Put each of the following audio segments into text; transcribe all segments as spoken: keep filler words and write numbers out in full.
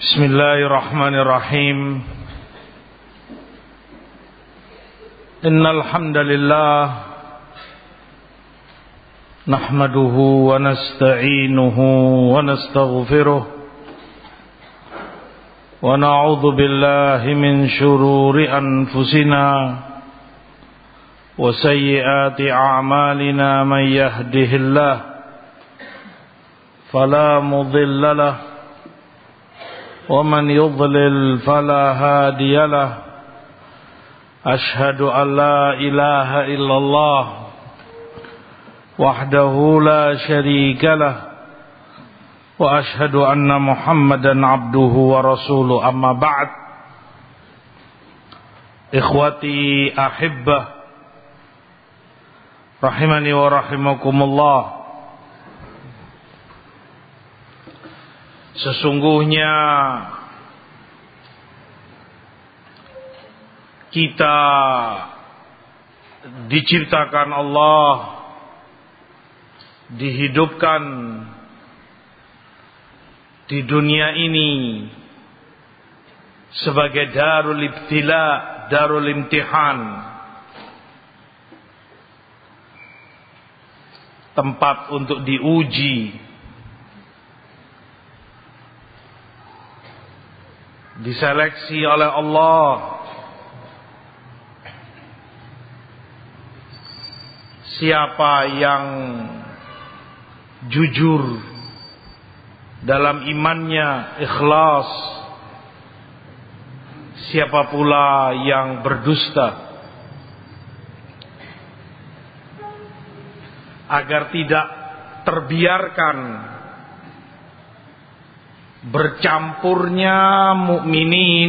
Bismillahirrahmanirrahim. Innal hamdalillah nahmaduhu wa nasta'inuhu wa nastaghfiruh wa na'udzu billahi min shururi anfusina wa sayyiati a'malina man yahdihillah fala mudilla lahu ومن يضلل فلا هادي له أشهد أن لا إله إلا الله وحده لا شريك له وأشهد أن محمدا عبده ورسوله أما بعد إخوتي أحبة رحمني ورحمكم الله. Sesungguhnya kita diciptakan Allah, dihidupkan di dunia ini sebagai darul ibtila, darul imtihan, tempat untuk diuji, diseleksi oleh Allah siapa yang jujur dalam imannya, ikhlas, siapa pula yang berdusta, agar tidak terbiarkan bercampurnya mukminin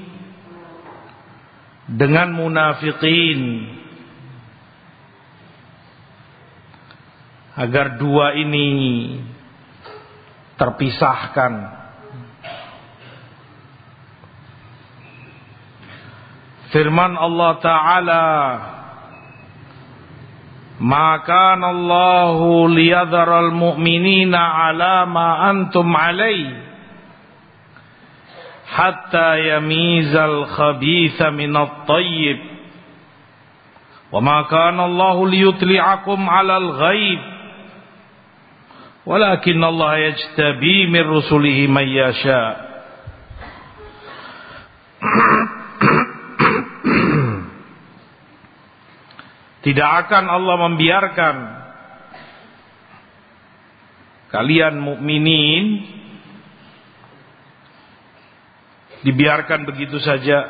dengan munafikin, agar dua ini terpisahkan. Firman Allah Ta'ala, "Ma kana Allahu liyadharal mu'minina 'ala ma antum 'alaihi hatta yamizal khabitha minat tayyib wa ma kana Allahu liyutli'akum 'alal ghaib walakin Allah yajtabi min rusulihi man yasha." Tidak akan Allah membiarkan kalian mukminin dibiarkan begitu saja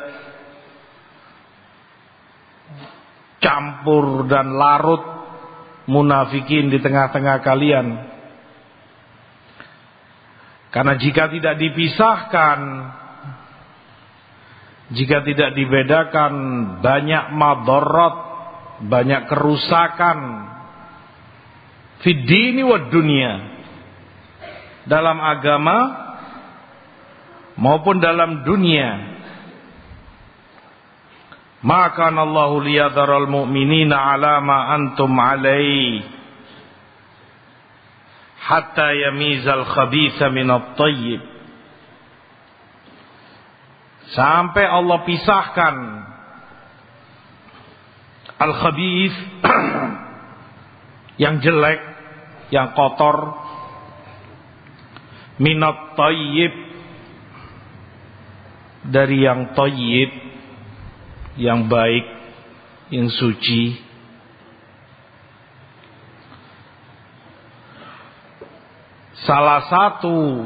campur dan larut munafikin di tengah-tengah kalian. Karena jika tidak dipisahkan, jika tidak dibedakan, banyak madarat, banyak kerusakan fid dini wad dunya, dalam agama maupun dalam dunia. Maka Allahu liyadharal mu'minina 'ala ma antum 'alaihi hatta yamizal khabitha minat tayyib, sampai Allah pisahkan al-khabith yang jelek, yang kotor, minat tayyib dari yang thayyib, yang baik, yang suci. Salah satu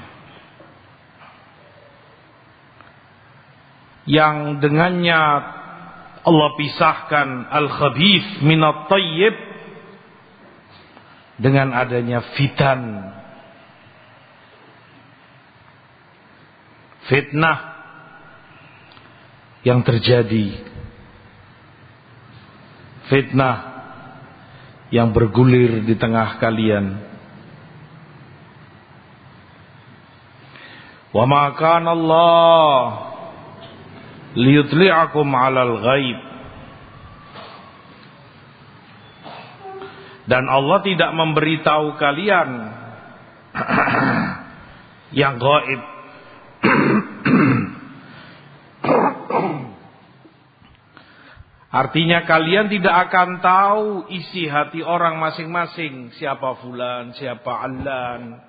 yang dengannya Allah pisahkan al-khabith minat thayyib dengan adanya fitan, fitnah yang terjadi, fitnah yang bergulir di tengah kalian. Wa ma kana Allah liyutli'akum 'alal ghaib, dan Allah tidak memberitahu kalian yang gaib, Artinya kalian tidak akan tahu isi hati orang masing-masing. Siapa fulan, siapa allan.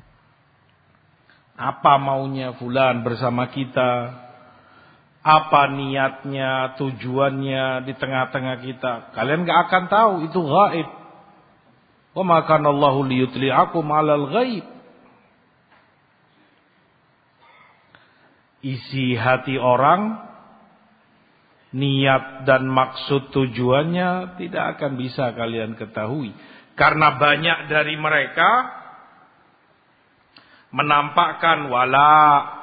Apa maunya fulan bersama kita. Apa niatnya, tujuannya di tengah-tengah kita. Kalian gak akan tahu, itu gaib. Wa ma kana Allahu liyutli'akum 'alal ghaib. Isi hati orang, niat dan maksud tujuannya tidak akan bisa kalian ketahui. Karena banyak dari mereka menampakkan wala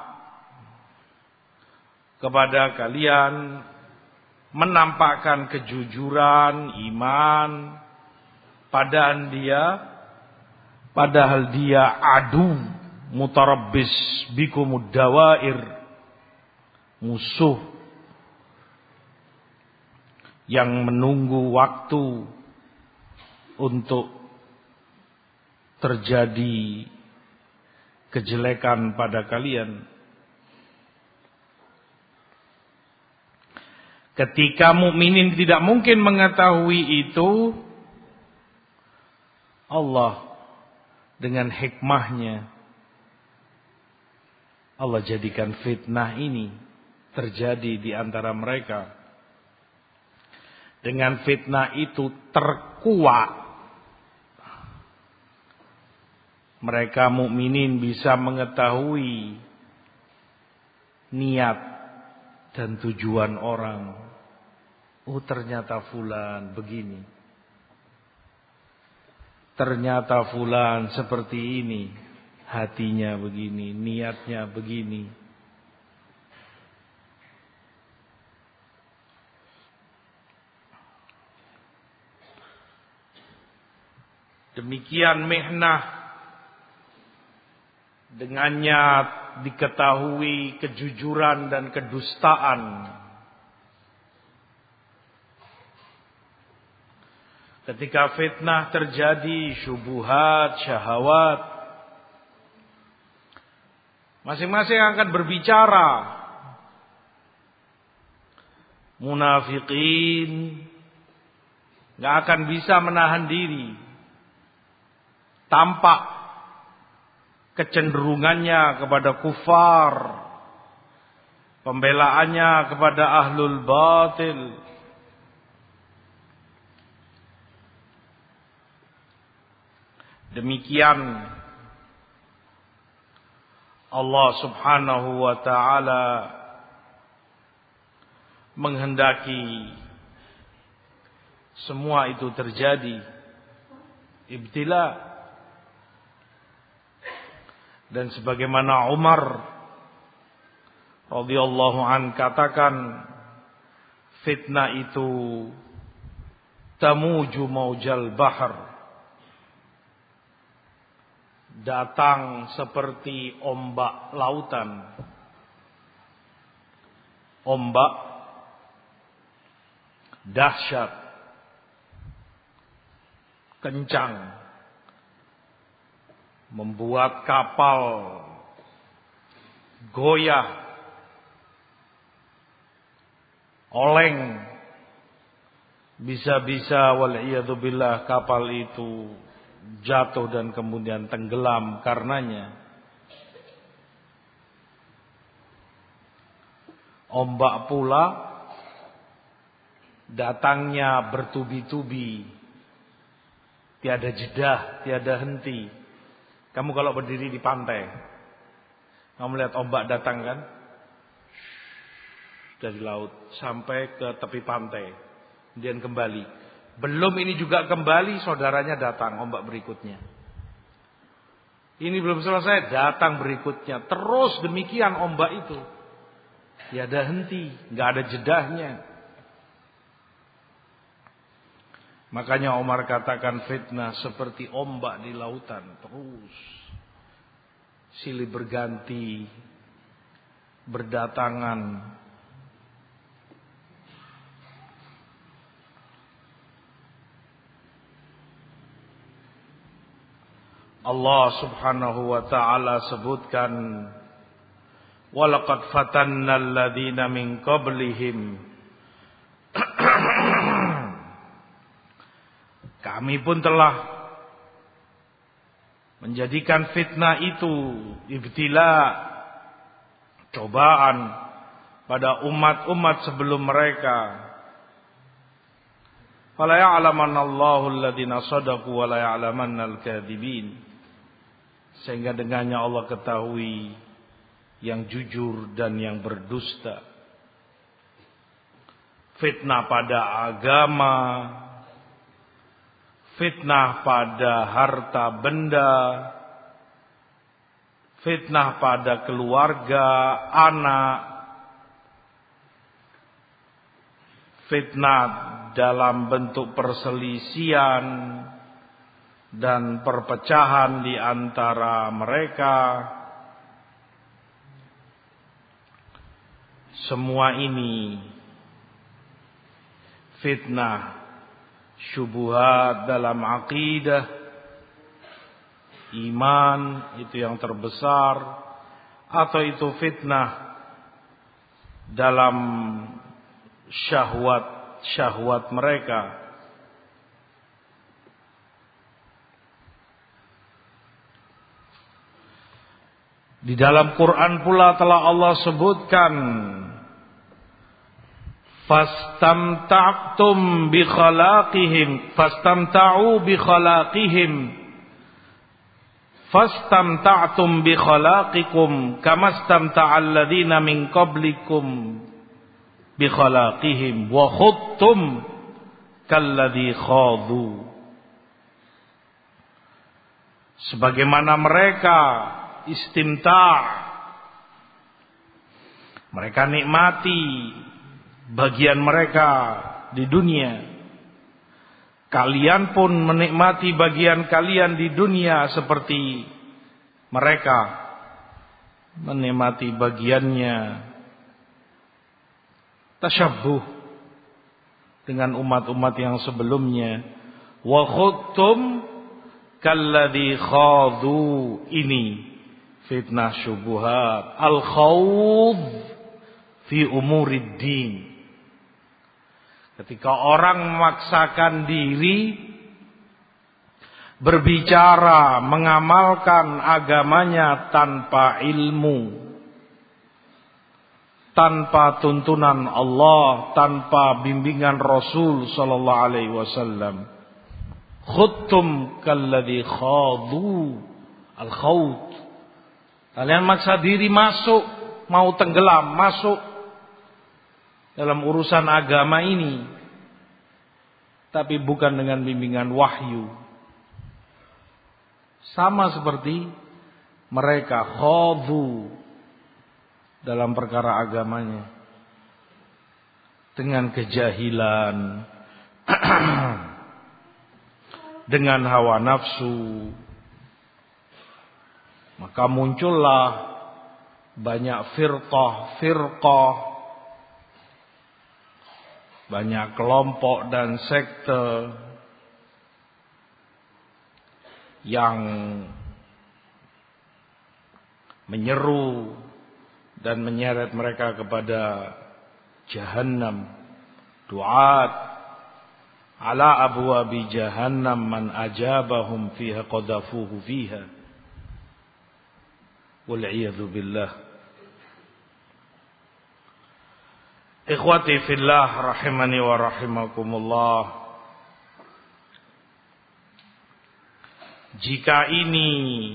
kepada kalian, menampakkan kejujuran, iman, padahal dia padahal dia adu mutarabbis bikumud dawair, musuh yang menunggu waktu untuk terjadi kejelekan pada kalian. Ketika mukminin tidak mungkin mengetahui itu, Allah dengan hikmahnya Allah jadikan fitnah ini terjadi di antara mereka. Dengan fitnah itu terkuat mereka mukminin bisa mengetahui niat dan tujuan orang. Oh, ternyata fulan begini. Ternyata fulan seperti ini. Hatinya begini, niatnya begini. Demikian mihnah, dengannya diketahui kejujuran dan kedustaan. Ketika fitnah terjadi, syubuhat, syahwat, masing-masing akan berbicara. Munafikin gak akan bisa menahan diri. Tampak kecenderungannya kepada kufar, pembelaannya kepada ahlul batil. Demikian Allah Subhanahu wa ta'ala menghendaki semua itu terjadi, ibtila. Dan sebagaimana Umar radhiyallahu an katakan, fitnah itu tamuju maujal bahar, datang seperti ombak lautan. Ombak dahsyat, kencang, membuat kapal goyah, oleng. Bisa-bisa wal'iyadzubillah kapal itu jatuh dan kemudian tenggelam karenanya. Ombak pula datangnya bertubi-tubi, tiada jeda, tiada henti. Kamu kalau berdiri di pantai, kamu lihat ombak datang kan, dari laut sampai ke tepi pantai, kemudian kembali. Belum ini juga kembali, saudaranya datang ombak berikutnya. Ini belum selesai, datang berikutnya. Terus demikian ombak itu, tiada henti, nggak ada jedahnya. Makanya Umar katakan fitnah seperti ombak di lautan, terus silih berganti, berdatangan. Allah Subhanahu wa ta'ala sebutkan walaqad fatannal ladzina min qablihim. Kami pun telah menjadikan fitnah itu, ibtila, cobaan pada umat-umat sebelum mereka. Fala ya'lamanna Allahu alladziina shadaqu wa la ya'lamanna al-kadzibin. Sehingga dengannya Allah ketahui yang jujur dan yang berdusta. Fitnah pada agama, fitnah pada harta benda, fitnah pada keluarga, anak, fitnah dalam bentuk perselisihan dan perpecahan di antara mereka. Semua ini fitnah, syubhat dalam akidah, iman itu yang terbesar, atau itu fitnah dalam syahwat-syahwat mereka. Di dalam Quran pula telah Allah sebutkan, fastamta'tum bi khalaqihim fastamta'u bi khalaqihim fastamta'tum bi khalaqikum kamastamta'al ladzina min qablikum bi khalaqihim wa khudtum kalladzi khadu. Sebagaimana mereka istimta', mereka nikmati bagian mereka di dunia, kalian pun menikmati bagian kalian di dunia seperti mereka menikmati bagiannya. Tasyabbuh dengan umat-umat yang sebelumnya. Wa khudtum kalladzi khadu, ini fitnah syubhat, al-khawd fi umurid din. Ketika orang memaksakan diri berbicara, mengamalkan agamanya tanpa ilmu, tanpa tuntunan Allah, tanpa bimbingan Rasul sallallahu alaihi wasallam. Khuttum kalladzi khadu, al-khawd. Kalian maksa diri masuk, mau tenggelam, masuk dalam urusan agama ini, tapi bukan dengan bimbingan wahyu. Sama seperti mereka khadu dalam perkara agamanya dengan kejahilan, dengan hawa nafsu. Maka muncullah banyak firqah-firqah, banyak kelompok dan sekte yang menyeru dan menyeret mereka kepada jahannam. Du'at ala abwabi jahannam man ajabahum fiha qadhafuhu fiha. Wal'iyadzu billah. Ikhwati fillah rahimani wa rahimakumullah. Jika ini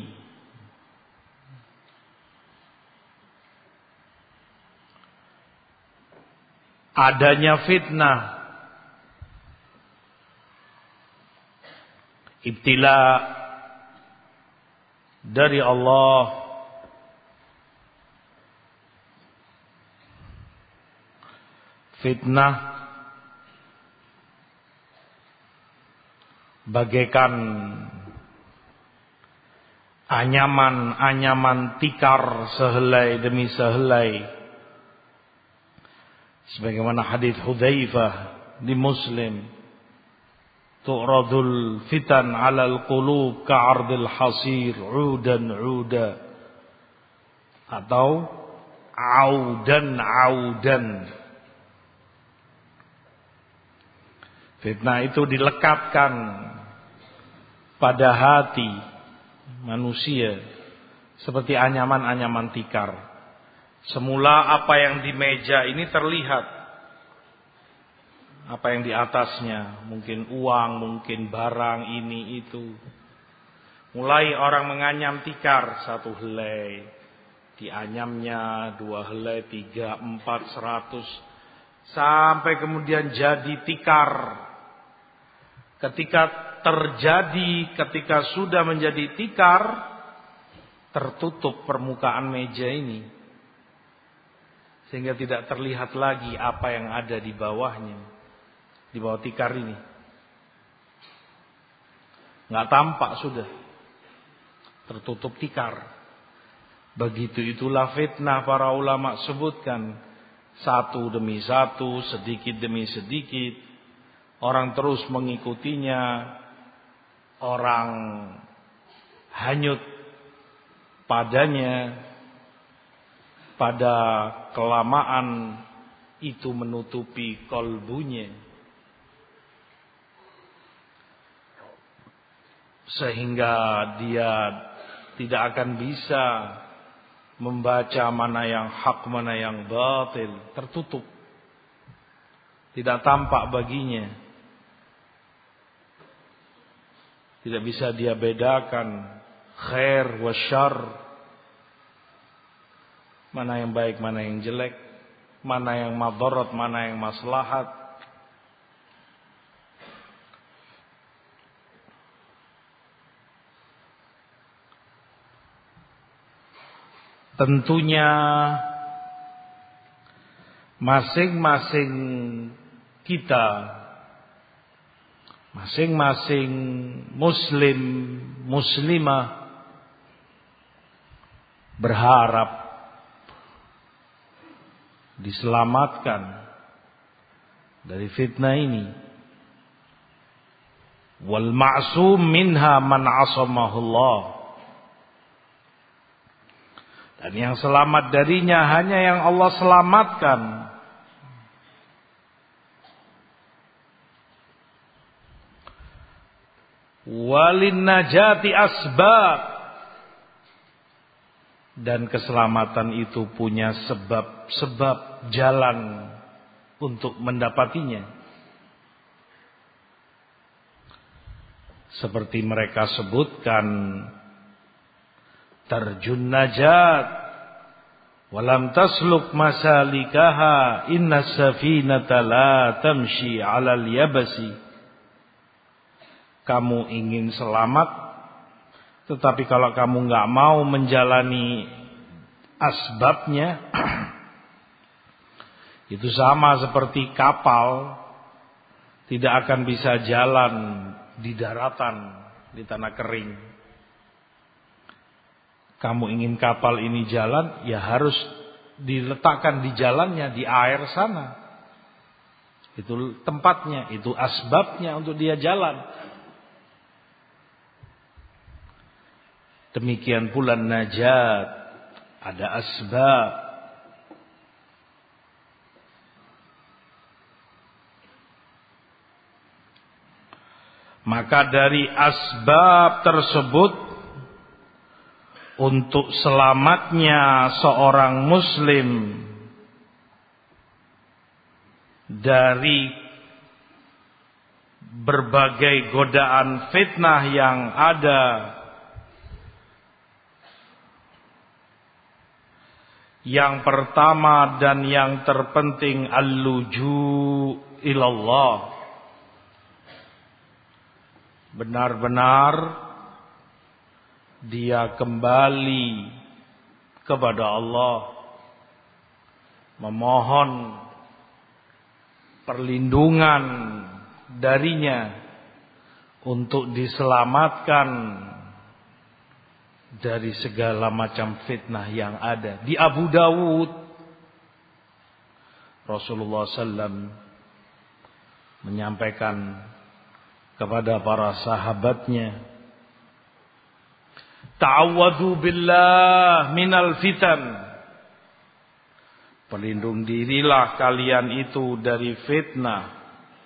adanya fitnah, ibtila dari Allah, fitnah bagaikan anyaman-anyaman tikar sehelai demi sehelai, sebagaimana hadis Hudzaifah di Muslim, tu'radul fitan 'alal qulub ka'ardil hasir 'udan 'uda, atau audan audan. Fitnah itu dilekatkan pada hati manusia seperti anyaman-anyaman tikar. Semula apa yang di meja ini terlihat, apa yang di atasnya, mungkin uang, mungkin barang ini itu. Mulai orang menganyam tikar, satu helai, dianyamnya dua helai, tiga, empat, seratus, sampai kemudian jadi tikar. Ketika terjadi, ketika sudah menjadi tikar, tertutup permukaan meja ini, sehingga tidak terlihat lagi apa yang ada di bawahnya, di bawah tikar ini. Nggak tampak sudah, tertutup tikar. Begitu itulah fitnah, para ulama sebutkan, satu demi satu, sedikit demi sedikit. Orang terus mengikutinya, orang hanyut padanya, pada kelamaan itu menutupi kolbunya, sehingga dia tidak akan bisa membaca mana yang hak, mana yang batil, tertutup, tidak tampak baginya. Tidak bisa dia bedakan khair wa syarr, mana yang baik, mana yang jelek, mana yang madarat, mana yang maslahat. Tentunya masing-masing kita, masing-masing muslim, muslimah berharap diselamatkan dari fitnah ini. Wal ma'sum minha man 'asamahullah. Dan yang selamat darinya hanya yang Allah selamatkan. Walin najati asbab. Dan keselamatan itu punya sebab-sebab jalan untuk mendapatinya. Seperti mereka sebutkan, tarjun najat walam tasluk masalikaha inna safinata la tamshi 'alal yabasi. Kamu ingin selamat, tetapi kalau kamu enggak mau menjalani asbabnya, itu sama seperti kapal tidak akan bisa jalan di daratan, di tanah kering. Kamu ingin kapal ini jalan, ya harus diletakkan di jalannya, di air sana. Itu tempatnya, itu asbabnya untuk dia jalan. Demikian pula najat, ada asbab. Maka dari asbab tersebut, untuk selamatnya seorang muslim dari berbagai godaan fitnah yang ada, yang pertama dan yang terpenting al-luju ilallah. Benar-benar dia kembali kepada Allah, memohon perlindungan darinya untuk diselamatkan dari segala macam fitnah yang ada. Di Abu Dawud, Rasulullah sallallahu alaihi wasallam menyampaikan kepada para sahabatnya, ta'awwadhu billah minal fitan. Berlindung dirilah kalian itu dari fitnah.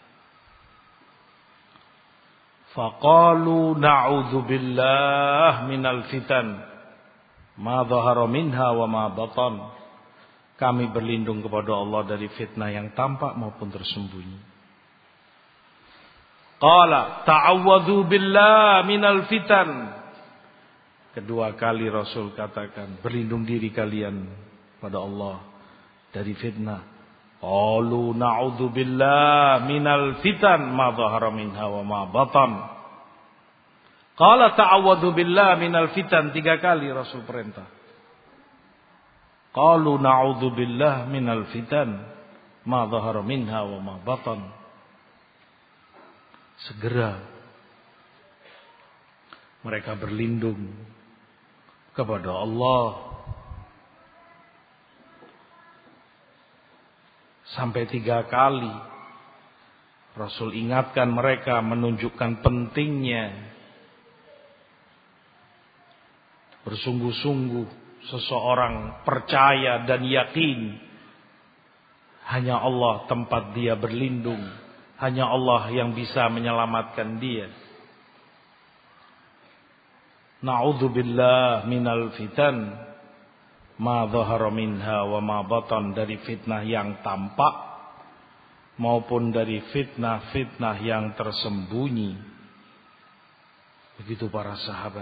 Faqalu na'udzubillah minal fitan ma dhahara minha wa ma batan. Kami berlindung kepada Allah dari fitnah yang tampak maupun tersembunyi. Qala ta'awwadzu billah minal fitan. Kedua kali Rasul katakan, berlindung diri kalian pada Allah dari fitnah. Qalu na'udzubillah minal fitan ma dhahara minha wa ma batan. Qala ta'awwadzu billah minal fitan, tiga kali Rasul perintah. Qalu na'udzubillah minal fitan ma dhahara minha wa ma batan. Segera mereka berlindung kepada Allah. Sampai tiga kali Rasul ingatkan mereka, menunjukkan pentingnya bersungguh-sungguh seseorang percaya dan yakin hanya Allah tempat dia berlindung, hanya Allah yang bisa menyelamatkan dia. Na'udzubillah minal fitan ma dhahara minha wa ma batan, dari fitnah yang tampak maupun dari fitnah-fitnah yang tersembunyi. Begitu para sahabat.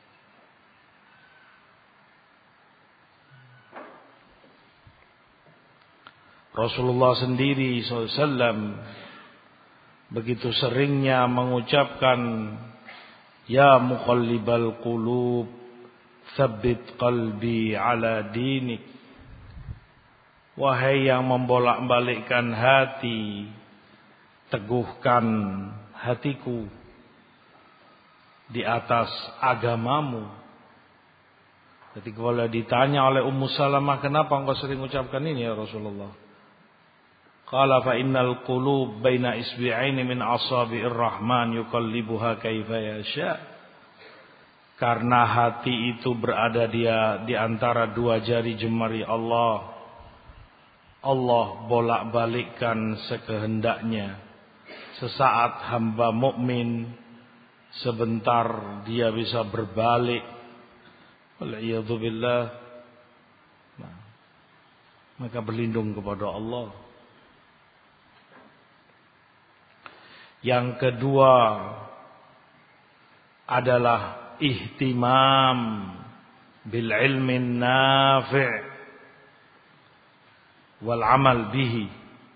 Rasulullah sendiri shallallahu alaihi wasallam begitu seringnya mengucapkan, ya muqallibal qulub tsabbit qalbi ala dinik. Wahai yang membolak-balikkan hati, teguhkan hatiku di atas agamamu. Jadi kalau ditanya oleh Ummu Salamah, kenapa engkau sering ucapkan ini ya Rasulullah? Qala fa innal qulub baina isbi'aini min asabi'ir rahman yuqallibuha kaifa yasha. Karena hati itu berada dia di antara dua jari jemari Allah. Allah bolak-balikkan sekehendaknya. Sesaat hamba mukmin, sebentar dia bisa berbalik. Wal'iyadzubillah. Nah, maka berlindung kepada Allah. Yang kedua adalah ihtimam bil ilmin nafi' wal amal bihi.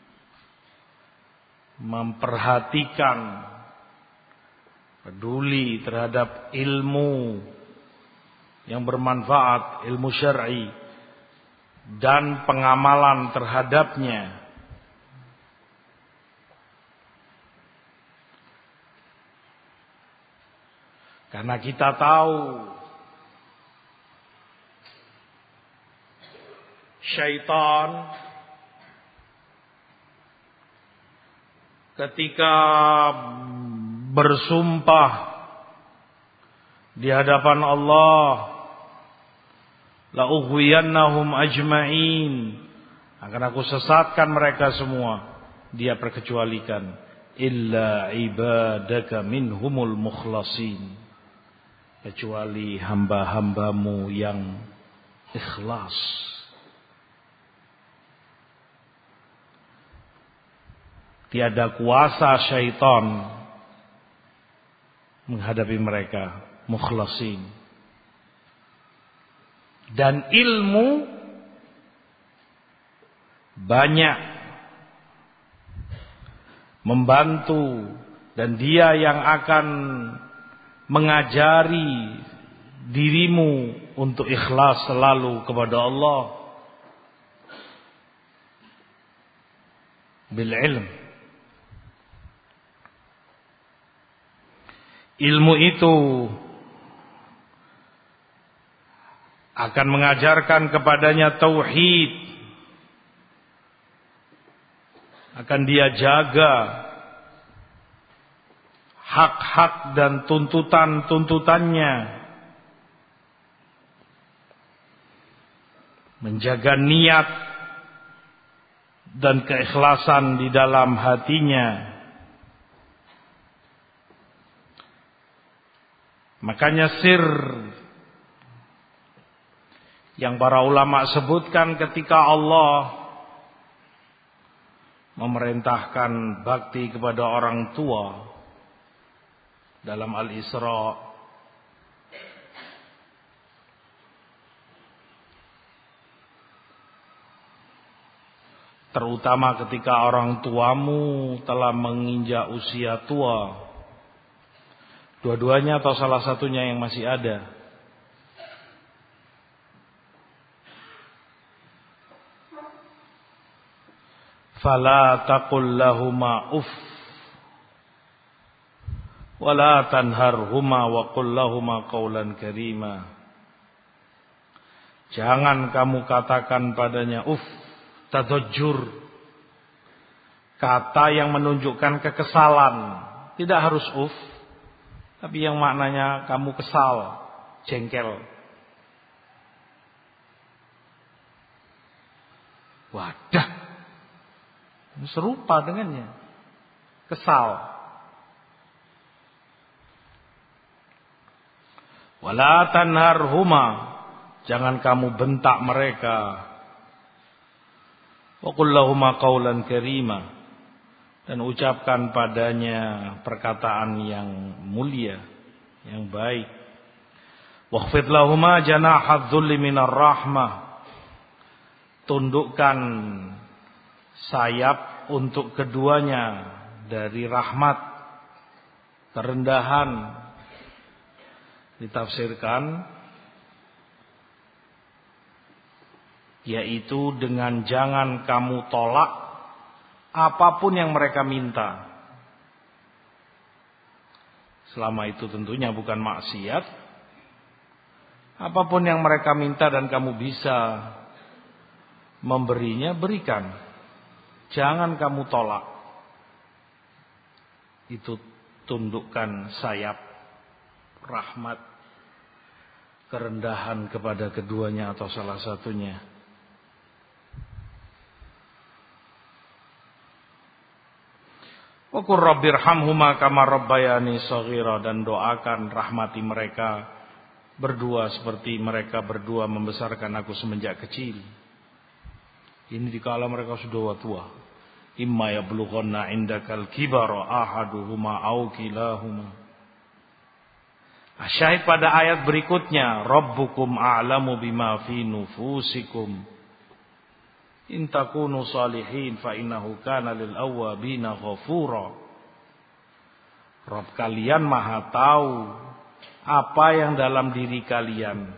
Memperhatikan, peduli terhadap ilmu yang bermanfaat, ilmu syar'i, dan pengamalan terhadapnya. Karena kita tahu syaitan ketika bersumpah di hadapan Allah, la ughwiyannahum ajma'in, akan aku sesatkan mereka semua, dia perkecualikan illa ibadaka minhumul mukhlasin, kecuali hamba-hambamu yang ikhlas. Tiada kuasa syaitan menghadapi mereka mukhlasin. Dan ilmu banyak membantu, dan dia yang akan mengajari dirimu untuk ikhlas selalu kepada Allah bil ilm. Ilmu itu akan mengajarkan kepadanya tauhid, akan dia jaga hak-hak dan tuntutan-tuntutannya, menjaga niat dan keikhlasan di dalam hatinya. Makanya sir yang para ulama sebutkan ketika Allah memerintahkan bakti kepada orang tua dalam Al-Isra, terutama ketika orang tuamu telah menginjak usia tua, dua-duanya atau salah satunya yang masih ada, fala taqul lahuma uff wala tanharhuma wa qul lahuma qawlan karima. Jangan kamu katakan padanya uff, tadajjur, kata yang menunjukkan kekesalan. Tidak harus uff, tapi yang maknanya kamu kesal, jengkel. Wadah, serupa dengannya, kesal. Wala tanharhuma, jangan kamu bentak mereka. Wa qul lahuma qawlan karima, dan ucapkan padanya perkataan yang mulia, yang baik. Wakhfid lahuma janaha dzulli minar rahmah, tundukkan sayap untuk keduanya dari rahmat, kerendahan. Ditafsirkan yaitu dengan jangan kamu tolak apapun yang mereka minta, selama itu tentunya bukan maksiat. Apapun yang mereka minta dan kamu bisa memberinya, berikan. Jangan kamu tolak. Itu tundukkan sayap rahmat, kerendahan kepada keduanya atau salah satunya. Wa qur rabbirhamhuma kama rabbayani shaghira, dan doakan rahmati mereka berdua seperti mereka berdua membesarkan aku semenjak kecil. Ini dikala mereka sudah tua. Imma yablughanna indakal kibara ahaduhuma aw kilahuma. Syahid pada ayat berikutnya, Rabbukum a'lamu bima fi nufusikum in takunu salihin fa innahu kana lil awwabina ghafura. Rabb kalian maha tahu apa yang dalam diri kalian.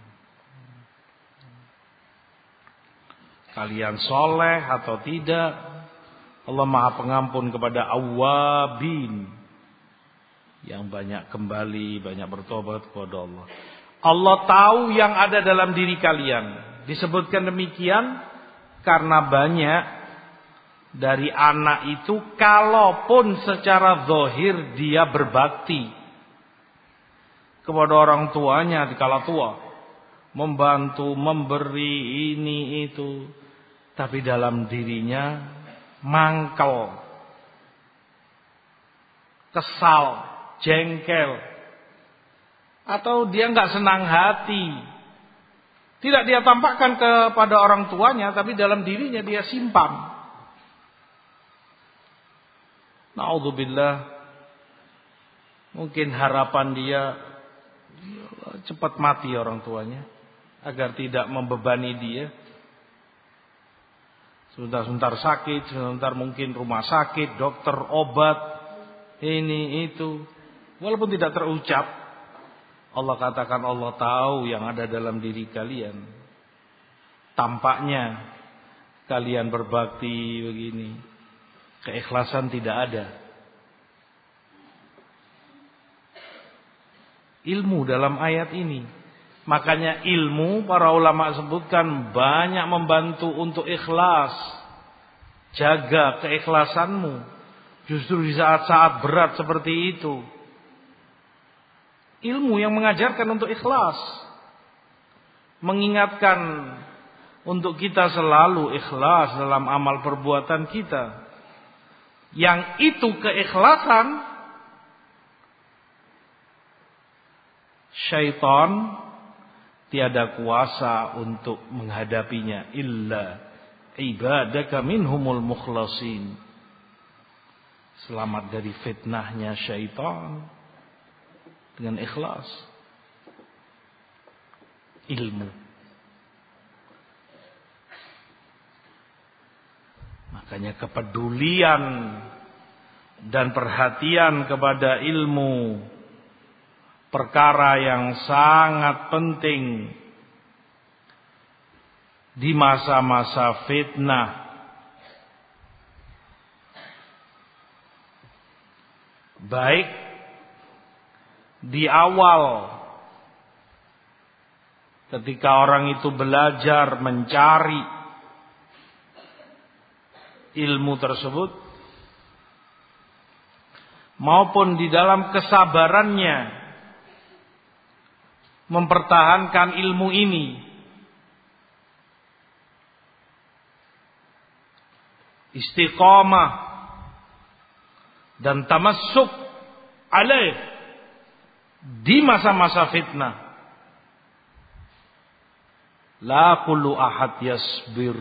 Kalian soleh atau tidak, Allah maha pengampun kepada awwabin, yang banyak kembali, banyak bertobat kepada Allah. Allah tahu yang ada dalam diri kalian. Disebutkan demikian karena banyak dari anak itu, kalaupun secara zahir dia berbakti kepada orang tuanya di kala tua, membantu, memberi ini itu, tapi dalam dirinya mangkel, kesal, jengkel, atau dia nggak senang hati, tidak dia tampakkan kepada orang tuanya, tapi dalam dirinya dia simpan. Na'udzubillah, mungkin harapan dia cepat mati orang tuanya agar tidak membebani dia. Sebentar-sebentar sakit, sebentar mungkin rumah sakit, dokter, obat, ini itu. Walaupun tidak terucap, Allah katakan Allah tahu yang ada dalam diri kalian. Tampaknya kalian berbakti begini, keikhlasan tidak ada. Ilmu dalam ayat ini. Makanya ilmu para ulama sebutkan banyak membantu untuk ikhlas. Jaga keikhlasanmu. Justru di saat-saat berat seperti itu. Ilmu yang mengajarkan untuk ikhlas, mengingatkan untuk kita selalu ikhlas dalam amal perbuatan kita. Yang itu keikhlasan, syaitan tiada kuasa untuk menghadapinya illa ibadaka minhumul mukhlasin. Selamat dari fitnahnya syaitan dengan ikhlas. Ilmu. Makanya kepedulian dan perhatian kepada ilmu perkara yang sangat penting di masa-masa fitnah. Baik di awal ketika orang itu belajar mencari ilmu tersebut, maupun di dalam kesabarannya mempertahankan ilmu ini. Istiqamah dan tamassuk alaih di masa-masa fitnah. La kullu ahad yasbir.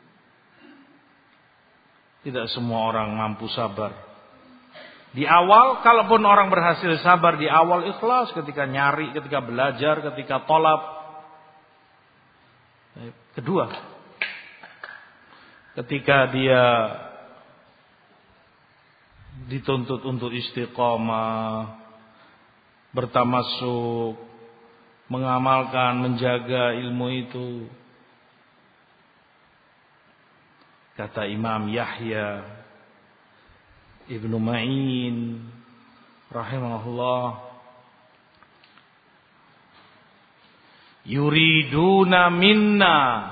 Tidak semua orang mampu sabar. Di awal, kalaupun orang berhasil sabar di awal, ikhlas ketika nyari, ketika belajar, ketika tolab. Kedua, ketika dia dituntut untuk istiqamah, bertamasuk, mengamalkan, menjaga ilmu itu. Kata Imam Yahya Ibnu Ma'in rahimahullah, yuriduna minna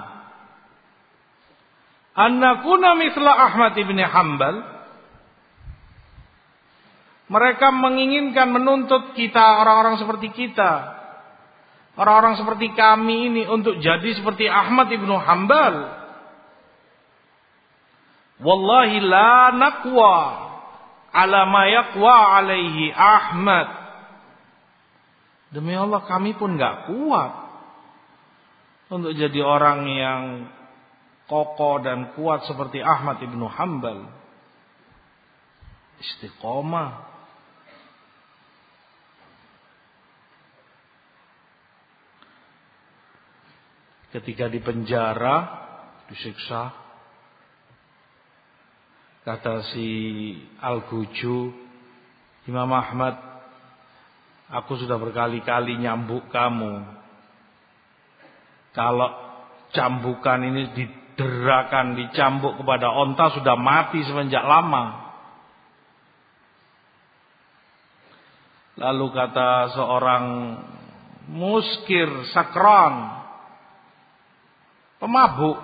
an nakuna mithla Ahmad ibn Hanbal. Mereka menginginkan, menuntut kita, orang-orang seperti kita, orang-orang seperti kami ini, untuk jadi seperti Ahmad ibn Hanbal. Wallahi la naqwa ala ma yaqwa alaihi Ahmad. Demi Allah, kami pun enggak kuat untuk jadi orang yang kokoh dan kuat seperti Ahmad ibn Hanbal. Istiqomah. Ketika di penjara, disiksa, kata si Al-Guju, Imam Ahmad, aku sudah berkali-kali nyambuk kamu. Kalau cambukan ini diderakan, dicambuk kepada onta, sudah mati semenjak lama. Lalu kata seorang muskir, sakran, pemabuk,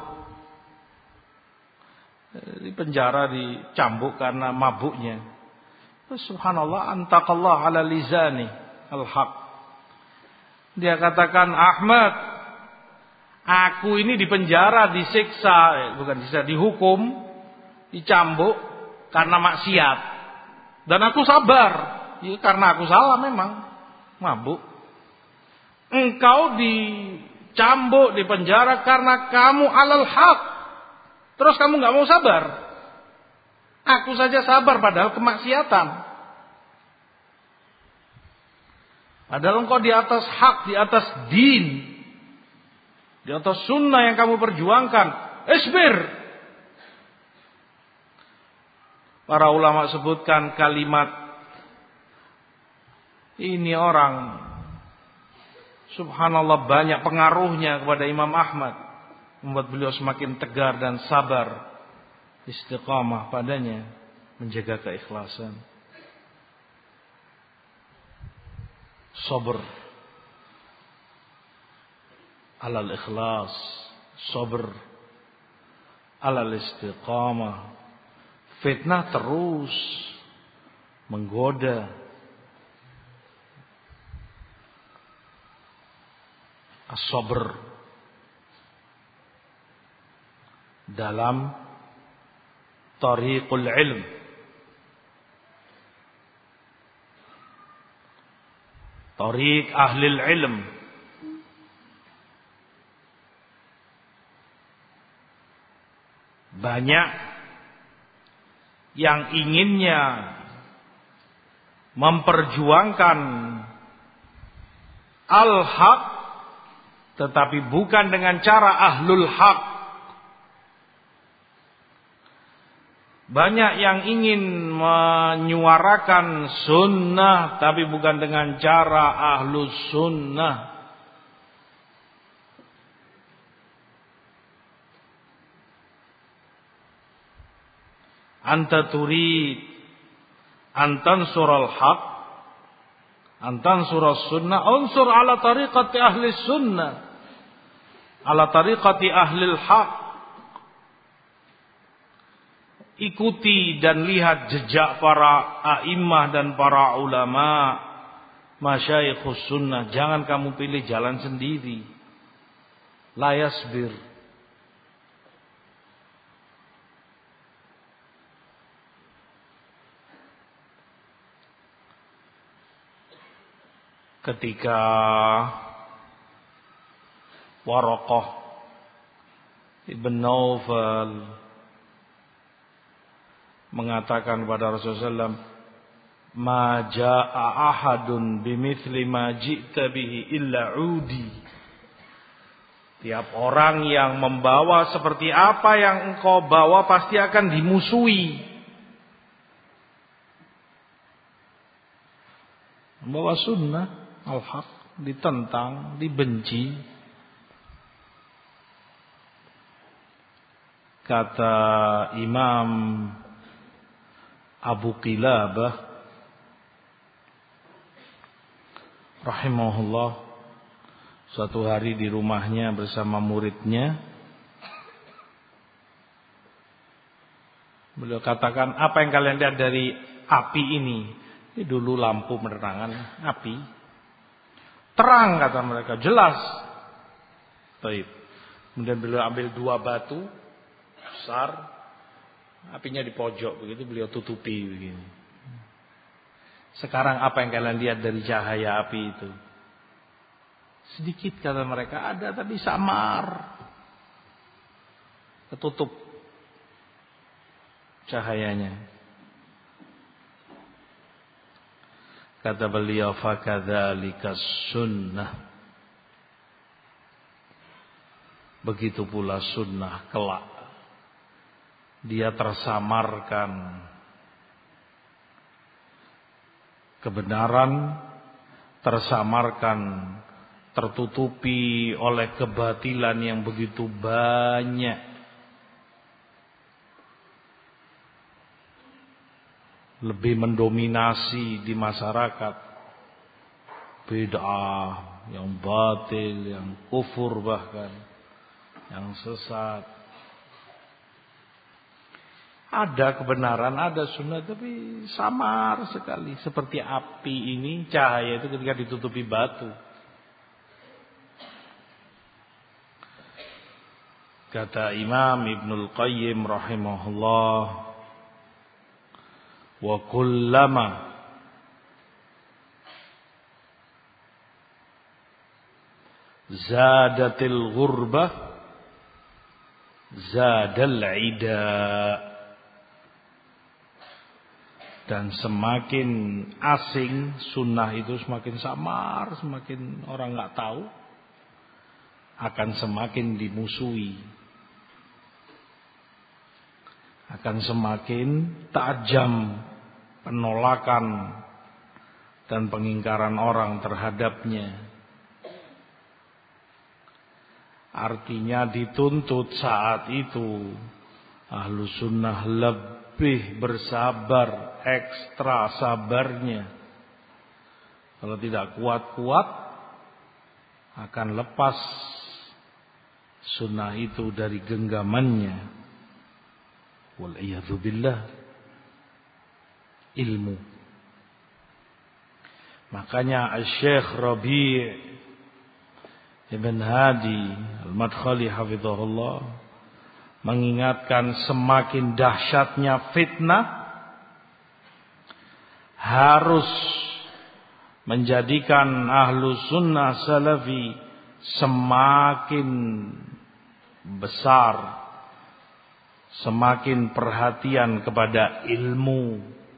di penjara dicambuk karena mabuknya. Subhanallah, antaqallah ala lizani al-haq. Dia katakan, Ahmad, aku ini di penjara disiksa, bukan disiksa, dihukum, dicambuk karena maksiat. Dan aku sabar, ya, karena aku salah memang, mabuk. Engkau dicambuk di penjara karena kamu alal haq. Terus kamu nggak mau sabar? Aku saja sabar padahal kemaksiatan. Padahal engkau di atas hak, di atas din, di atas sunnah yang kamu perjuangkan. Isbir. Para ulama sebutkan kalimat ini, orang subhanallah banyak pengaruhnya kepada Imam Ahmad, membuat beliau semakin tegar dan sabar, istiqamah padanya, menjaga keikhlasan. Sabr alal ikhlas, sabr alal istiqamah. Fitnah terus menggoda. As-sabr. dalam tariqul ilm. Tariq ahlil ilm. Banyak yang inginnya memperjuangkan al-haq, tetapi bukan dengan cara ahlul haq. Banyak yang ingin menyuarakan sunnah, tapi bukan dengan cara ahlus sunnah. Anta turid antan sural haq, antan sural sunnah, unsur ala tariqati ahli sunnah, ala tariqati ahlil haq. Ikuti dan lihat jejak para a'immah dan para ulama, masyayikhus sunnah. Jangan kamu pilih jalan sendiri. La yasbir. Ketika Waraqah ibn Naufal mengatakan kepada Rasulullah shallallahu alaihi wasallam, "Ma jaa'a ahadun bimithli ma ji'ta bihi illa 'udi." Tiap orang yang membawa seperti apa yang engkau bawa pasti akan dimusuhi. Membawa sunnah al-haq ditentang, dibenci. Kata Imam Abu Qilabah rahimahullah, suatu hari di rumahnya bersama muridnya, beliau katakan, apa yang kalian lihat dari api ini? Ini dulu lampu penerangan api. Terang kata mereka, jelas. Baik. Kemudian beliau ambil dua batu besar, apinya di pojok begitu, beliau tutupi begini. Sekarang apa yang kalian lihat dari cahaya api itu? Sedikit kata mereka, ada tapi samar, ketutup cahayanya. Kata beliau, fakadzalika sunnah. Begitu pula sunnah kelak. Dia tersamarkan. Kebenaran tersamarkan, tertutupi oleh kebatilan yang begitu banyak. Lebih mendominasi di masyarakat. Bid'ah, yang batil, yang kufur bahkan, yang sesat. Ada kebenaran, ada sunnah, tapi samar sekali. Seperti api ini, cahaya itu ketika ditutupi batu. Kata Imam Ibnul Qayyim rahimahullah, wa kullama zadatil ghurbah zadal ida. Dan semakin asing sunnah itu, semakin samar, semakin orang nggak tahu, akan semakin dimusuhi, akan semakin tajam penolakan dan pengingkaran orang terhadapnya. Artinya dituntut saat itu ahlu sunnah lebih bersabar, ekstra sabarnya. Kalau tidak kuat-kuat, akan lepas sunnah itu dari genggamannya. Wal'iyadzubillah. Ilmu. Makanya Al-Syekh Rabi' Ibn Hadi Al-Madkhali hafizahullah mengingatkan semakin dahsyatnya fitnah, harus menjadikan ahlu sunnah salafi semakin besar, semakin perhatian kepada ilmu,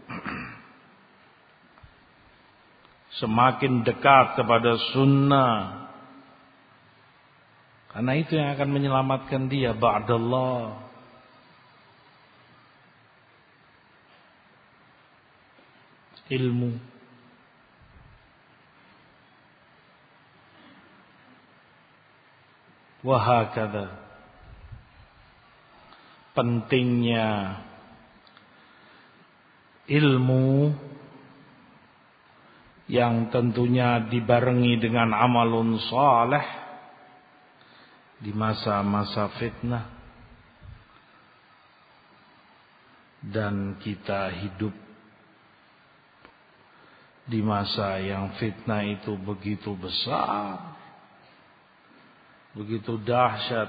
semakin dekat kepada sunnah. Karena itu yang akan menyelamatkan dia ba'dallah. Ilmu. Wahakadha. Pentingnya ilmu yang tentunya dibarengi dengan amalun saleh di masa-masa fitnah, dan kita hidup di masa yang fitnah itu begitu besar, begitu dahsyat,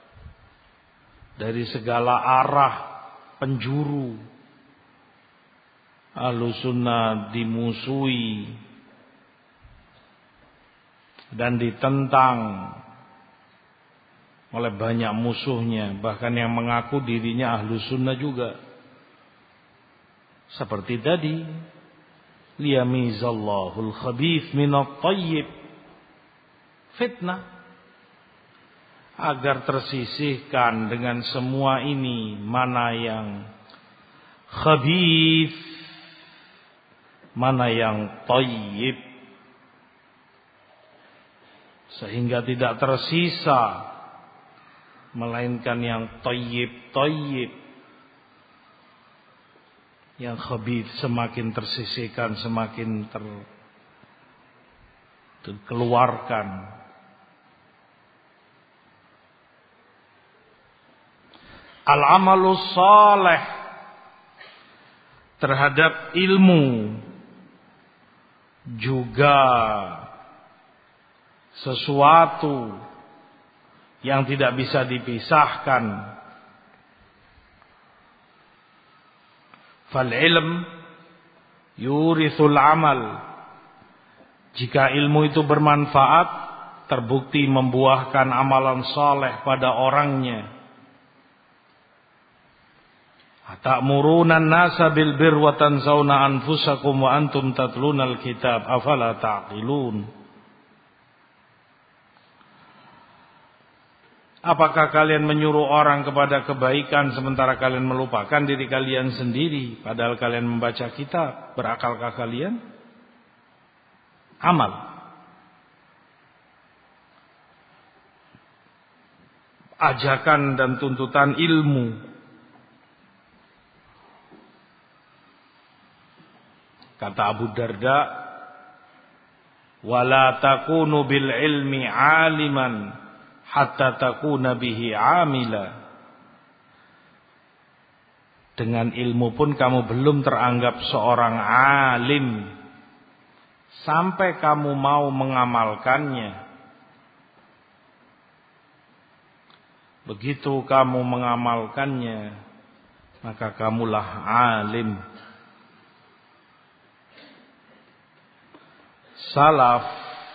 dari segala arah penjuru. Ahlussunnah dimusuhi dan ditentang oleh banyak musuhnya, bahkan yang mengaku dirinya ahlussunnah juga. Seperti tadi, liyamizallahul khabith minat tayyib, fitnah, agar tersisihkan dengan semua ini mana yang khabith, mana yang tayyib, sehingga tidak tersisa melainkan yang tayyib-tayyib. Yang khabith semakin tersisihkan, semakin ter, terkeluarkan. Al-amalus saleh terhadap ilmu juga sesuatu yang tidak bisa dipisahkan. Fal ilm yurithul amal. Jika ilmu itu bermanfaat, terbukti membuahkan amalan saleh pada orangnya. Atamuruna an-nasa bil birri wa tansawna anfusakum wa antum tatluna al-kitab afala ta'qilun. Apakah kalian menyuruh orang kepada kebaikan sementara kalian melupakan diri kalian sendiri, padahal kalian membaca kitab? Berakalkah kalian? Amal. Ajakan dan tuntutan ilmu. Kata Abu Darda, wala takunu bil ilmi aliman hatta takuna bihi amila. Dengan ilmu pun kamu belum teranggap seorang alim sampai kamu mau mengamalkannya. Begitu kamu mengamalkannya, maka kamulah alim. Salaf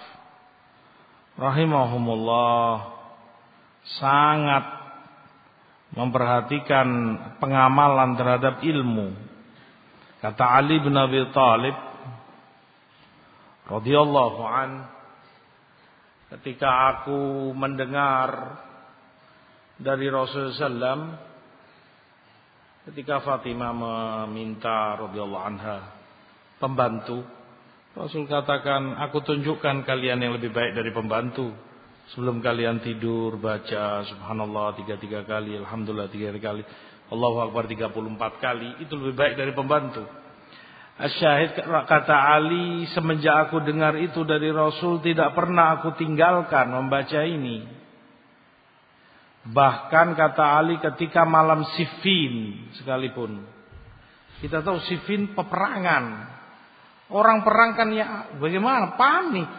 rahimahumullah sangat memperhatikan pengamalan terhadap ilmu. Kata Ali bin Abi Thalib radhiyallahu an, ketika aku mendengar dari Rasulullah sallallahu alaihi wasallam ketika Fatimah meminta radhiyallahu anha pembantu, Rasul katakan, aku tunjukkan kalian yang lebih baik dari pembantu. Sebelum kalian tidur, baca subhanallah tiga puluh tiga kali, alhamdulillah tiga kali, Allahu Akbar tiga puluh empat kali. Itu lebih baik dari pembantu. Asyahid, kata Ali, semenjak aku dengar itu dari Rasul, tidak pernah aku tinggalkan membaca ini. Bahkan kata Ali, ketika malam Siffin sekalipun. Kita tahu Siffin peperangan. Orang perang kan ya bagaimana? Panik,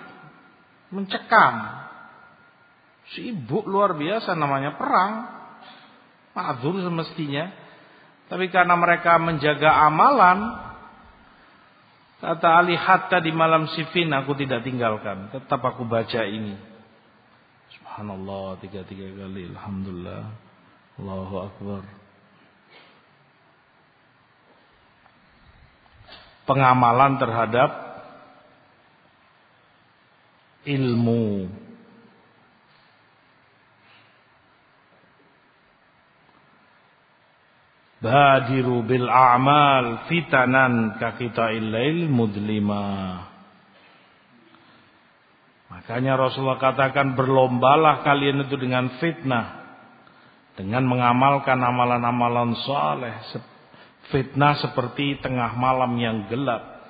mencekam. Sibuk luar biasa, namanya perang. ma'dzur semestinya. Tapi karena mereka menjaga amalan, kata Ali, hatta di malam Siffin aku tidak tinggalkan, tetap aku baca ini. Subhanallah tiga-tiga kali, alhamdulillah, Allahu Akbar. Pengamalan terhadap ilmu. Badiru bil a'mal fitanan kakita'il lail mudlima. Makanya Rasulullah katakan, berlombalah kalian itu dengan fitnah, dengan mengamalkan amalan-amalan saleh. Fitnah seperti tengah malam yang gelap.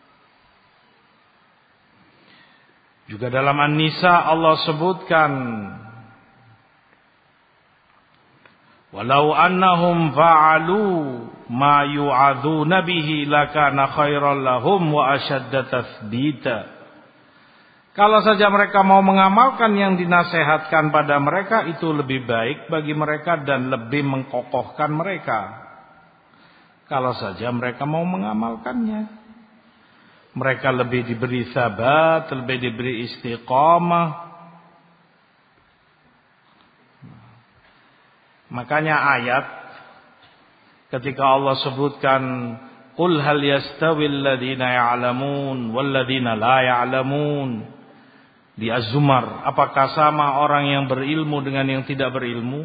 Juga dalam An-Nisa Allah sebutkan, walau annahum fa'alu ma yu'adzuna bihi lakana khairan lahum wa ashadda tathbita. Kalau saja mereka mau mengamalkan yang dinasehatkan pada mereka, itu lebih baik bagi mereka dan lebih mengkokohkan mereka. Kalau saja mereka mau mengamalkannya, mereka lebih diberi sabat, lebih diberi istiqamah. Makanya ayat ketika Allah sebutkan, qul hal yastawil ladzina ya'lamun wal ladzina la ya'lamun, di Az-Zumar, apakah sama orang yang berilmu dengan yang tidak berilmu?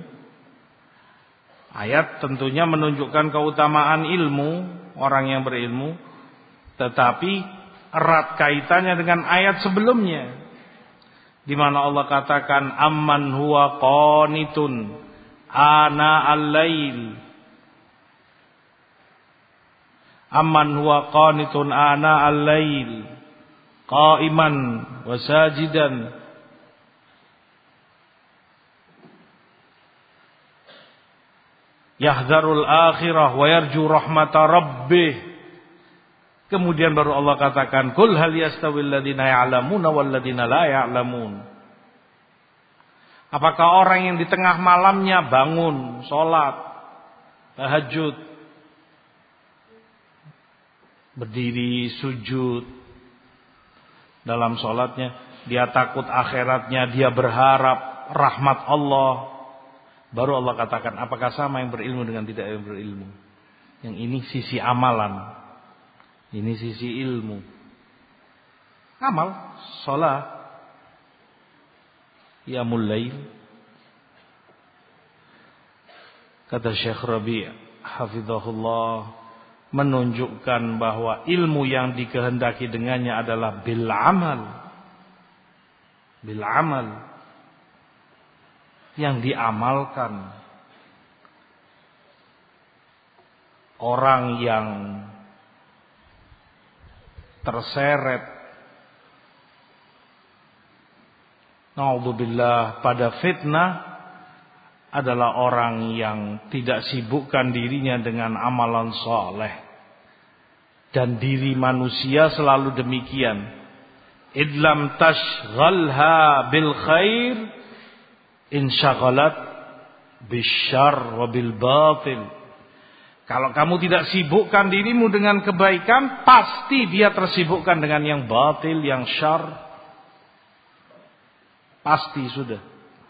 Ayat tentunya menunjukkan keutamaan ilmu orang yang berilmu, tetapi erat kaitannya dengan ayat sebelumnya, di mana Allah katakan, amman huwa qanitun ana al-lail, amman huwa qanitun ana al-lail qa'iman wa sajidan yahdharul akhirah wa yarju rahmata rabbih. Kemudian baru Allah katakan, qul hal yastawil ladzina ya'lamuna wal ladzina la ya'lamun. Apakah orang yang di tengah malamnya bangun salat tahajud, berdiri sujud dalam salatnya, dia takut akhiratnya, dia berharap rahmat Allah, baru Allah katakan, apakah sama yang berilmu dengan tidak yang berilmu? Yang ini sisi amalan, ini sisi ilmu. Amal, salat, qiyamul lail. Kata Syekh Rabi' hafizahullah, menunjukkan bahwa ilmu yang dikehendaki dengannya adalah bil amal. Bil amal, yang diamalkan. Orang yang terseret, naudzubillah, pada fitnah adalah orang yang tidak sibukkan dirinya dengan amalan saleh. Dan diri manusia selalu demikian. Idlam tashghalha bil khair insyaghalat bisyarr wa bil batil. Kalau kamu tidak sibukkan dirimu dengan kebaikan, pasti dia tersibukkan dengan yang batil, yang syarr. Pasti sudah.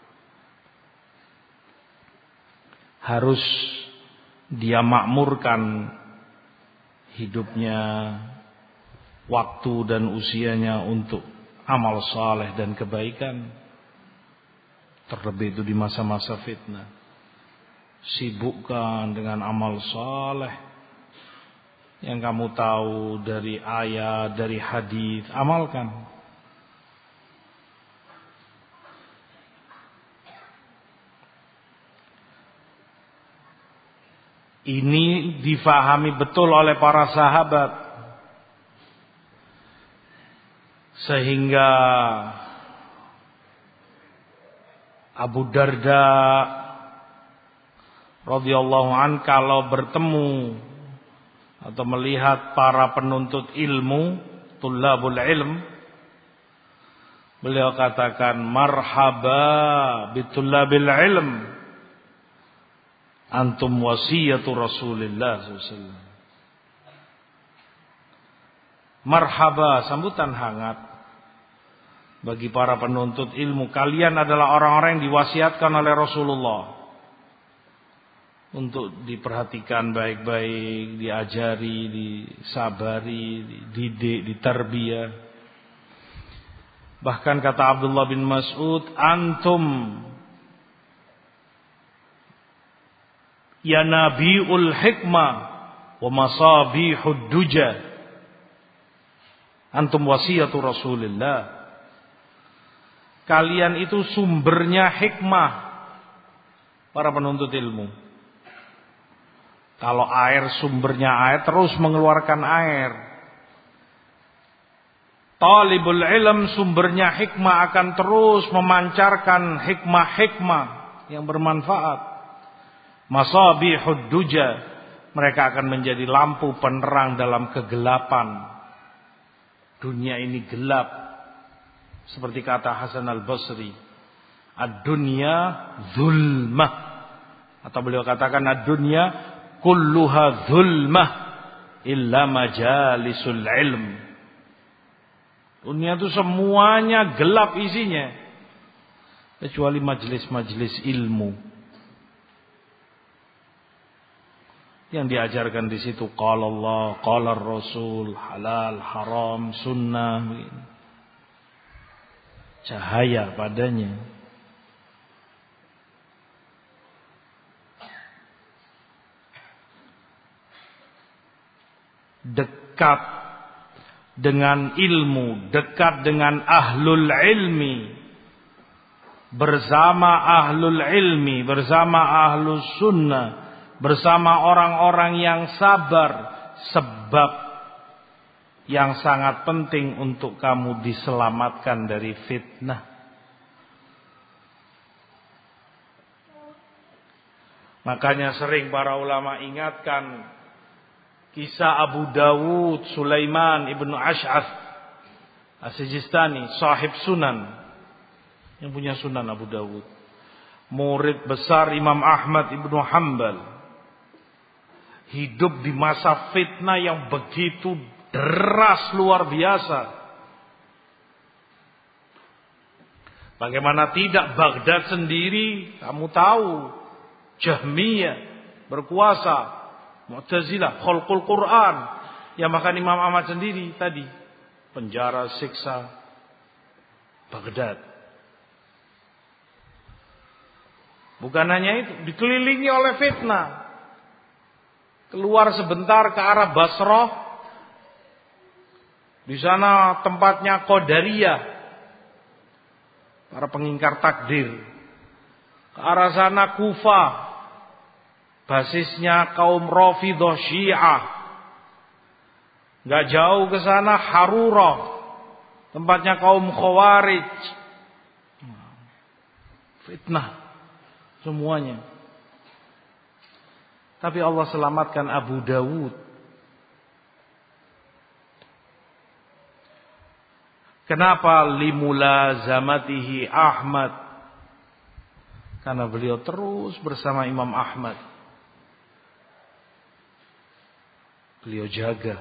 Harus dia makmurkan hidupnya, waktu dan usianya untuk amal saleh dan kebaikan. Terlebih itu di masa-masa fitnah. Sibukkan dengan amal saleh yang kamu tahu dari ayat, dari hadis, amalkan. Ini difahami betul oleh para sahabat, sehingga Abu Darda radhiyallahu an kalau bertemu atau melihat para penuntut ilmu, tullabul ilm, beliau katakan, marhaba bitullabil ilm, Antum wasiyatu Rasulillah sallallahu alaihi wasallam. Marhaba, sambutan hangat bagi para penuntut ilmu. Kalian adalah orang-orang yang diwasiatkan oleh Rasulullah untuk diperhatikan baik-baik, diajari, disabari, dididik, ditarbiyah. Bahkan kata Abdullah bin Mas'ud, antum ya nabiul hikmah wa masabihud duja. Antum wasiyatu Rasulillah. Kalian itu sumbernya hikmah para penuntut ilmu. Kalau air sumbernya air, terus mengeluarkan air. Talibul ilm sumbernya hikmah, akan terus memancarkan hikmah-hikmah yang bermanfaat. Masabihud duja, mereka akan menjadi lampu penerang dalam kegelapan. Dunia ini gelap, seperti kata Hasan al-Basri, ad-dunya zulmah, atau beliau katakan ad-dunya kulluha zulmah illa majalisul ilm. Dunia itu semuanya gelap isinya, kecuali majelis-majelis ilmu. Yang diajarkan di situ qala Allah, qala Rasul, halal, haram, sunnah, cahaya padanya. Dekat dengan ilmu, dekat dengan ahlul ilmi, bersama ahlul ilmi, bersama ahlus sunnah, bersama orang-orang yang sabar, sebab yang sangat penting untuk kamu diselamatkan dari fitnah. Makanya sering para ulama ingatkan kisah Abu Dawud Sulaiman ibnu Ash'ath As-Sijistani, sahib sunan, yang punya sunan Abu Dawud, murid besar Imam Ahmad ibnu Hanbal. Hidup di masa fitnah yang begitu deras, luar biasa. Bagaimana tidak, Baghdad sendiri kamu tahu, Jahmiyah berkuasa, Mu'tazilah, khalqul Quran, yang bahkan Imam Ahmad sendiri tadi penjara, siksa Baghdad. Bukan hanya itu, dikelilingi oleh fitnah. Keluar sebentar ke arah Basrah, di sana tempatnya Qadariyah, para pengingkar takdir. Ke arah sana Kufah, basisnya kaum Rafidhah Syiah. Gak jauh ke sana Harurah, tempatnya kaum Khawarij. Fitnah semuanya. Tapi Allah selamatkan Abu Dawud. Kenapa? Limulazamatihi Ahmad. Karena beliau terus bersama Imam Ahmad. Beliau jaga.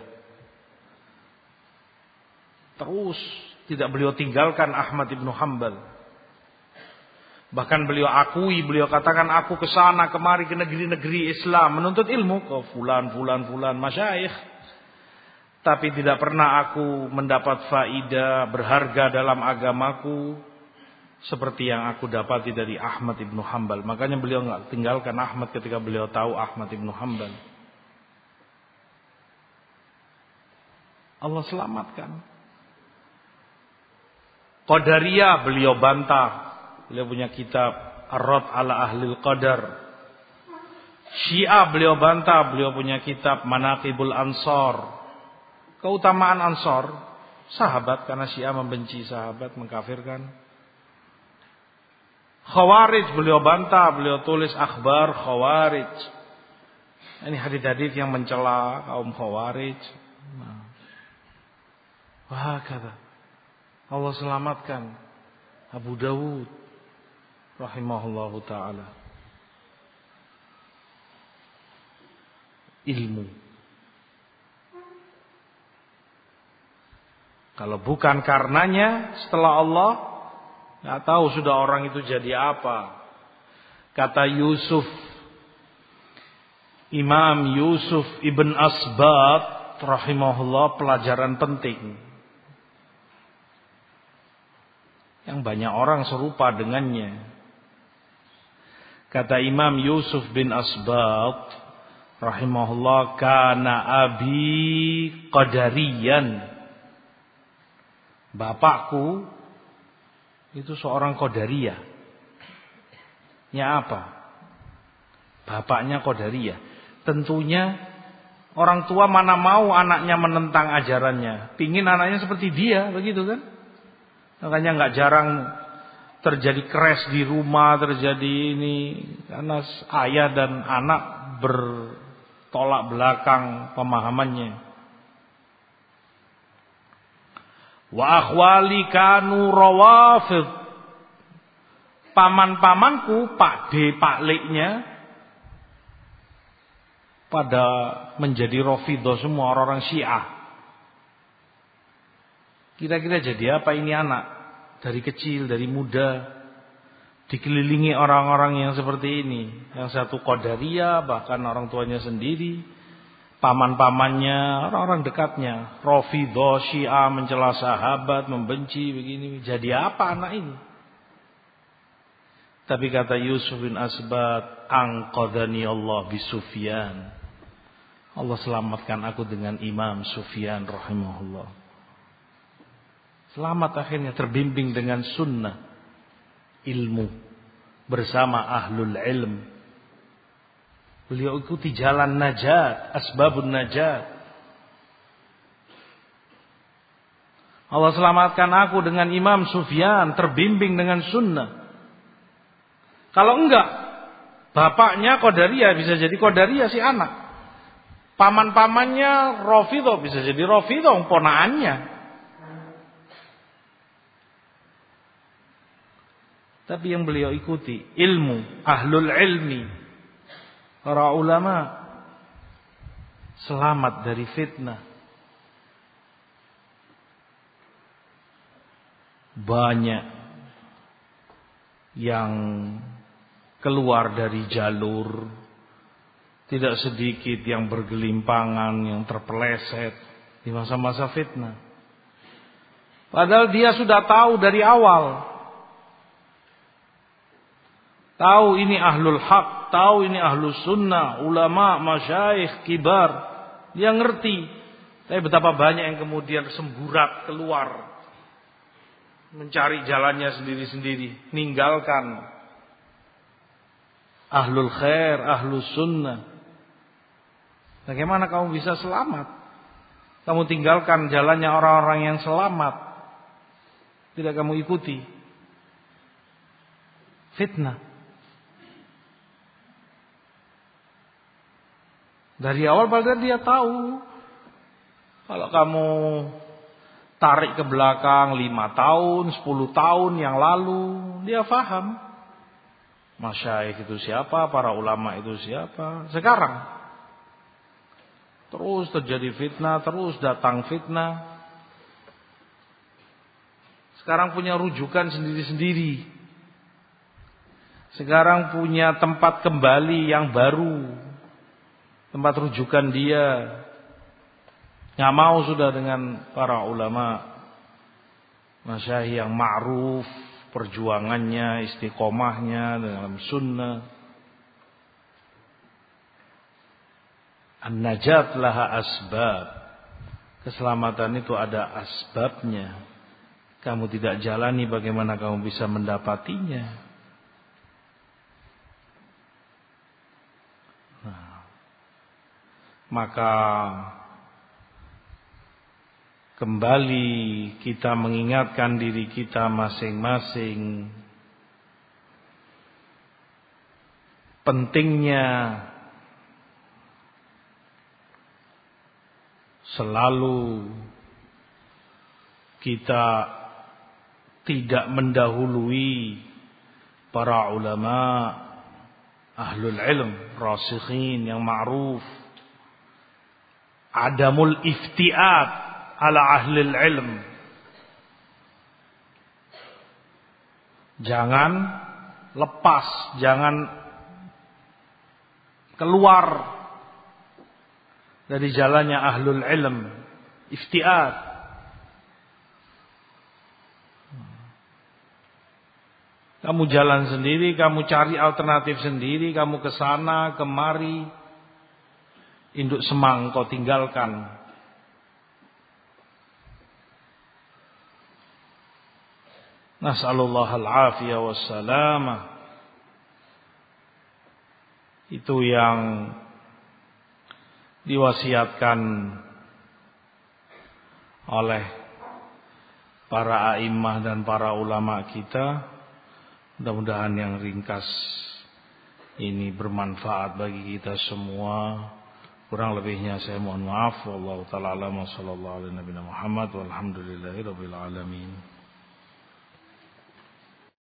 Terus tidak beliau tinggalkan Ahmad ibnu Hanbal. Bahkan beliau akui, beliau katakan, aku ke sana kemari ke negeri-negeri Islam menuntut ilmu ke fulan fulan fulan masyayikh, tapi tidak pernah aku mendapat faidah berharga dalam agamaku seperti yang aku dapati dari Ahmad ibnu Hanbal. Makanya beliau nggak tinggalkan Ahmad ketika beliau tahu Ahmad ibnu Hanbal. Allah selamatkan. Qadariyah beliau bantah. Beliau punya kitab Ar-Rad ala Ahlil Qadar. Syiah beliau bantah, beliau punya kitab Manaqibul Ansar. Keutamaan Ansar, sahabat, karena Syiah membenci sahabat, mengkafirkan. Khawarij beliau bantah, beliau tulis akhbar Khawarij. Ini hadits-hadits yang mencela kaum Khawarij. Wah, kata Allah selamatkan Abu Dawud rahimahullahu ta'ala. ilmu. Kalau bukan karenanya, setelah Allah, nggak tahu sudah orang itu jadi apa. Kata Yusuf, Imam Yusuf ibn Asbat rahimahullah, pelajaran penting yang banyak orang serupa dengannya. Kata Imam Yusuf bin Asbat rahimahullah, kana abi qadariyan. Bapakku itu seorang qadariyah. Ya apa? Bapaknya qadariyah. Tentunya orang tua mana mau anaknya menentang ajarannya. Pingin anaknya seperti dia, begitu kan? Makanya nggak jarang terjadi crash di rumah, terjadi ini karena ayah dan anak bertolak belakang pemahamannya. Wa akhwali kanu rawafid. Paman-pamanku, pakde, pakliknya pada menjadi Rafidhah semua, orang-orang Syiah. Kira-kira jadi apa ini anak? Dari kecil, dari muda dikelilingi orang-orang yang seperti ini. Yang satu Qadariyah, bahkan orang tuanya sendiri, paman-pamannya, orang-orang dekatnya Rafidhah, Syiah, mencela sahabat, membenci begini. Jadi apa anak ini? Tapi kata Yusuf bin Asbat, anqadhani Allah bi Sufyan. Allah selamatkan aku dengan Imam Sufyan rahimahullah. Selamat akhirnya, terbimbing dengan sunnah, ilmu bersama ahlul ilm. Beliau ikuti jalan najat, asbabun najat. Allah selamatkan aku dengan Imam Sufyan, terbimbing dengan sunnah. Kalau enggak, bapaknya Qadariyah, bisa jadi Qadariyah si anak. Paman-pamannya Rafidhah, bisa jadi Rafidhah ponaannya. Tapi yang beliau ikuti ilmu, ahlul ilmi, para ulama, selamat dari fitnah. Banyak yang keluar dari jalur, tidak sedikit yang bergelimpangan, yang terpeleset di masa-masa fitnah. Padahal dia sudah tahu dari awal, tahu ini ahlul haq, tahu ini ahlus sunnah, ulama, masyayikh, kibar. Dia ngerti. Tapi betapa banyak yang kemudian semburat keluar, mencari jalannya sendiri-sendiri, ninggalkan ahlul khair, ahlus sunnah. Bagaimana kamu bisa selamat? Kamu tinggalkan jalannya orang-orang yang selamat, tidak kamu ikuti. Fitnah. Dari awal padahal dia tahu, kalau kamu tarik ke belakang lima tahun, sepuluh tahun yang lalu, dia faham. Masyayikh itu siapa, para ulama itu siapa. Sekarang terus terjadi fitnah, terus datang fitnah. Sekarang punya rujukan sendiri-sendiri. Sekarang punya tempat kembali yang baru, tempat rujukan dia. Nggak mau sudah dengan para ulama, masyayikh yang ma'ruf, perjuangannya, istiqomahnya dalam sunnah. An-najat laha asbab. Keselamatan itu ada asbabnya. Kamu tidak jalani, bagaimana kamu bisa mendapatinya? Nah, maka kembali kita mengingatkan diri kita masing-masing pentingnya selalu kita tidak mendahului para ulama, ahlul ilm, rasikhin yang ma'ruf. adamul iftiat ala ahlil ilm. Jangan lepas, jangan keluar dari jalannya ahlul ilm. Iftiat. Kamu jalan sendiri, kamu cari alternatif sendiri, kamu ke sana, kemari. Induk semang kau tinggalkan. Nas'alullah al-afiyah wassalamah. Itu yang diwasiatkan oleh para a'immah dan para ulama kita. Mudah-mudahan yang ringkas ini bermanfaat bagi kita semua. Kurang lebihnya saya mohon maaf. Wallahu ta'ala a'lam wa sallallahu ala nabiyina Muhammad walhamdulillahi rabbil alamin.